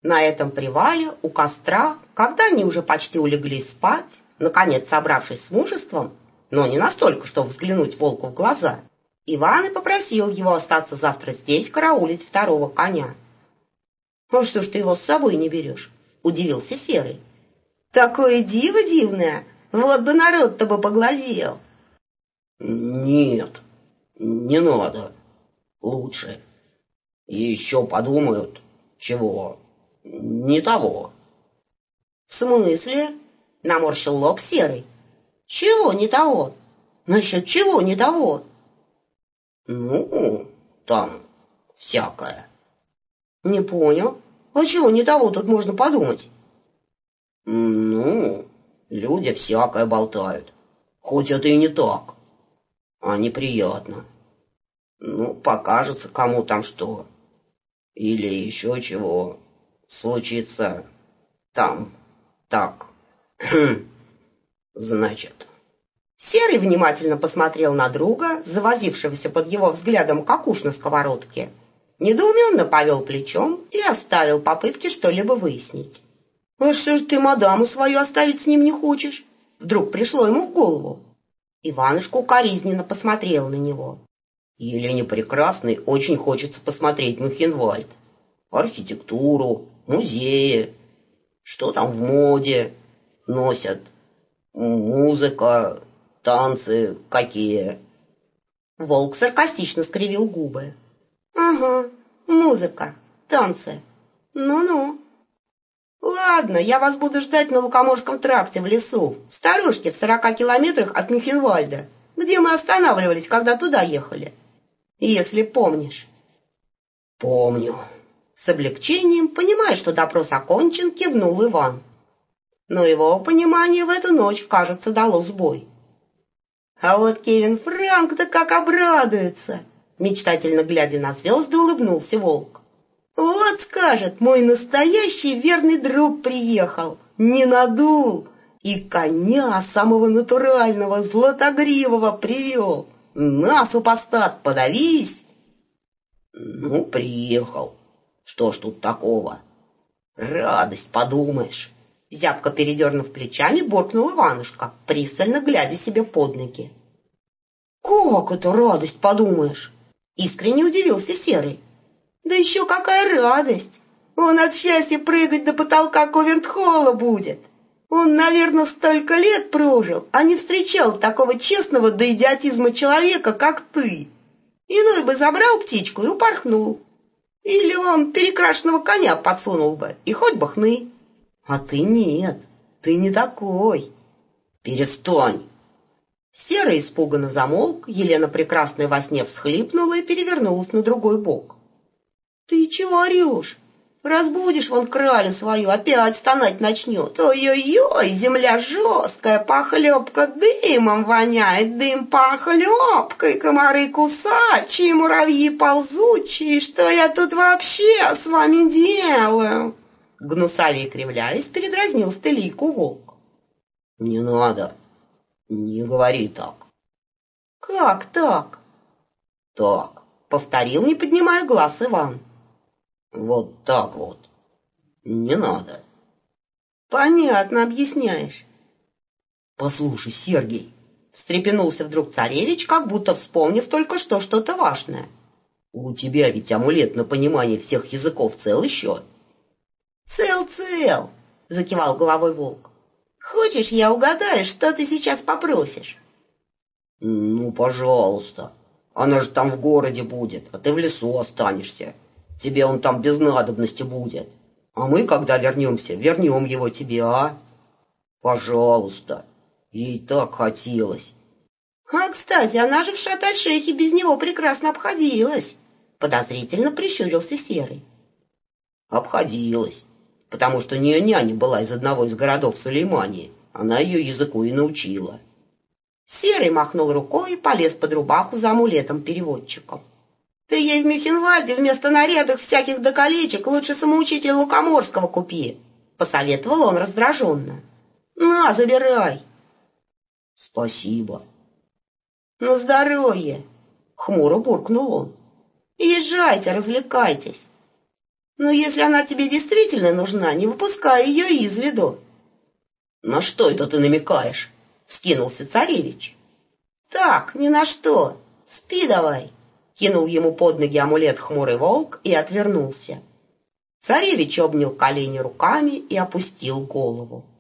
На этом привале у костра, когда они уже почти улеглись спать, наконец собравшись с мужеством, но не настолько, чтобы взглянуть волку в глаза, Иван и попросил его остаться завтра здесь караулить второго коня. — А что ж ты его с собой не берешь? — удивился Серый. — Такое диво дивное, вот бы народ-то бы поглазел. — Нет, не надо, лучше. Еще подумают, чего, не того. — В смысле? — наморщил лоб Серый. — Чего не того? Насчет чего не того? — Ну, там всякое. — Не понял. А чего не того тут можно подумать? — Ну, люди всякое болтают, хоть это и не так, а неприятно. Ну, покажется кому там что, или еще чего случится там, так, значит. Серый внимательно посмотрел на друга, завозившегося под его взглядом как уж на сковородке, недоуменно повел плечом и оставил попытки что-либо выяснить. — А что ж ты мадаму свою оставить с ним не хочешь? Вдруг пришло ему в голову. Иванушка укоризненно посмотрел на него. — Елене Прекрасной очень хочется посмотреть Мюнхенвальд, архитектуру, музеи, что там в моде носят, музыка, танцы какие. Волк саркастично скривил губы. — Ага, музыка, танцы. Ну-ну. Ладно, я вас буду ждать на Лукоморском тракте в лесу, в сторожке в 40 километрах от Мюнхенвальда, где мы останавливались, когда туда ехали. Если помнишь. — Помню. С облегчением, понимая, что допрос окончен, кивнул Иван. Но его понимание в эту ночь, кажется, дало сбой. А вот Кевин Франк-то как обрадуется! Мечтательно глядя на звезды, улыбнулся волк. Вот скажет, мой настоящий верный друг приехал, не надул, и коня самого натурального, златогривого привел. На, супостат, подавись! Ну, приехал. Что ж тут такого? Радость, подумаешь. Зябко передернув плечами, буркнул Иванушка, пристально глядя себе под ноги. — Как это радость, подумаешь? — искренне удивился Серый. — Да еще какая радость! Он от счастья прыгать до потолка Ковентхолла будет. Он, наверное, столько лет прожил, а не встречал такого честного до идиотизма человека, как ты. Иной бы забрал птичку и упорхнул. Или он перекрашенного коня подсунул бы, и хоть бы хны. А ты нет, ты не такой. Перестань. Серый испуганно замолк, Елена Прекрасная во сне всхлипнула и перевернулась на другой бок. — Ты чего орешь? Разбудишь вон кралю свою, опять стонать начнет. Ой-ой-ой, земля жесткая, похлебка дымом воняет, дым похлебкой, комары кусачие, муравьи ползучие. Что я тут вообще с вами делаю? Гнусавее кривляясь, передразнил Стелийку волк. — Не надо, не говори так. — Как так? — Так, — повторил, не поднимая глаз Иван. Вот так вот. Не надо. — Понятно объясняешь. — Послушай, Сергей, — встрепенулся вдруг царевич, как будто вспомнив только что что-то важное. — у тебя ведь амулет на понимание всех языков цел еще? — Цел-цел, — закивал головой волк. — Хочешь, я угадаю, что ты сейчас попросишь? — Ну, пожалуйста. Она же там в городе будет, а ты в лесу останешься. Тебе он там без надобности будет. А мы, когда вернемся, вернем его тебе, а? Пожалуйста. Ей так хотелось. — А, кстати, она же в Шат-аль-Шейхе без него прекрасно обходилась, — подозрительно прищурился Серый. — Обходилась, потому что у нее няня была из одного из городов Сулеймании. Она ее языку и научила. Серый махнул рукой и полез под рубаху за амулетом-переводчиком. — Ты ей в Мюнхенвальде вместо нарядов всяких до колечек лучше самоучителя Лукоморского купи, — посоветовал он раздраженно. — На, забирай. — Спасибо. — На здоровье, — хмуро буркнул он. — Езжайте, развлекайтесь. — Но если она тебе действительно нужна, не выпускай ее из виду. На что это ты намекаешь? Вскинулся царевич. Так, ни на что. Спи давай. Кинул ему под ноги амулет хмурый волк и отвернулся. Царевич обнял колени руками и опустил голову.